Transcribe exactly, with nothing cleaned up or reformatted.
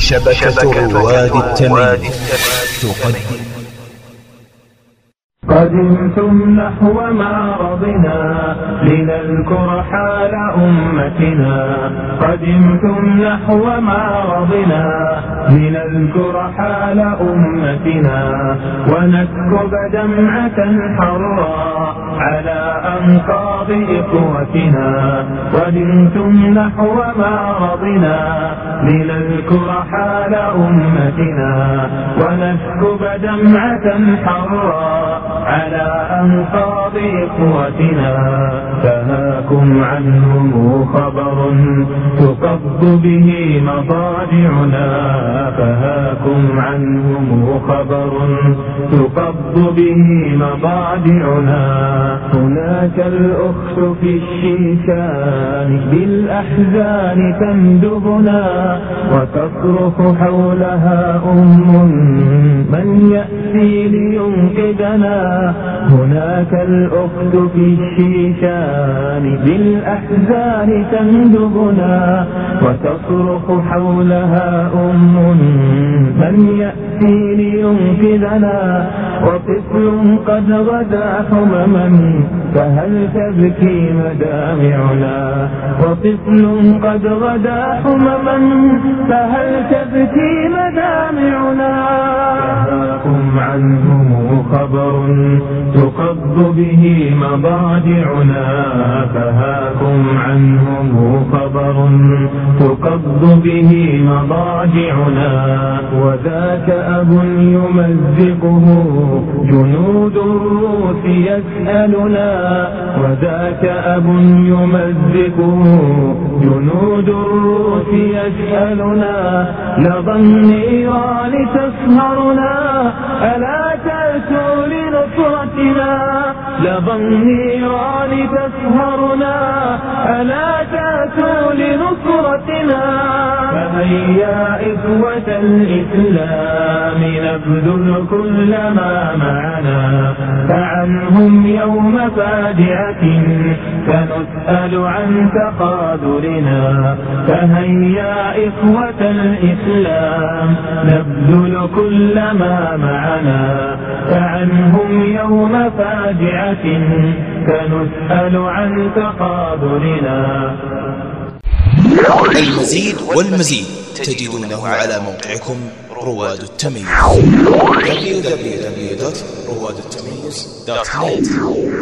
شبكة رواد التمييز تقدم. قدمتم نحو معرضنا لنذكر حال أمتنا، قدمتم نحو معرضنا لنذكر حال أمتنا، ونكب دمعة حرا على أنقاض إخوتنا. قدمتم نحو معرضنا لنذكر حال أمتنا، ونكب دمعة حرا على أنقاض إخوتنا. فهاكم عنهم خبر تقض به مضاجعنا، فهاكم عنهم خبر تقض به مضاجعنا. هناك الأخت في الشيشان بالأحزان تندبنا، وتصرخ حولها أم من يأتي لينقذنا. هناك الأخت في الشيشان بالأحزان تندبنا، وتصرخ حولها أم من يأتي لينقذنا. وطفل قد غدا حمما فهل تبكي مدامعنا، وطفل قد غدا حمما فهل تبكي مدامعنا. فهاكم عنهم خبر تقض به مضاجعنا، فهاكم عنهم خبر تقض به مضاجعنا. وذاك أب يمزقه جنود الروس يسألنا، وذاك أب يمزقه جنود الروس يسألنا. لظى النيران تسهرنا ألا تأتوا لنصرتنا، لظى النيران تسهرنا ألا تأتوا لنصرتنا. فهيا إخوة الإسلام نبذل كل ما معنا، فعنهم يوم فاجعة سنسأل عن تقادرنا. فهيا إخوة الإسلام نبذل كل ما معنا، فعنهم يوم فاجعة سنسأل عن تقادرنا. المزيد والمزيد تجدونه على موقعكم رواد التمييز دبليو دبليو دبليو دوت رواد التمييز دوت نت.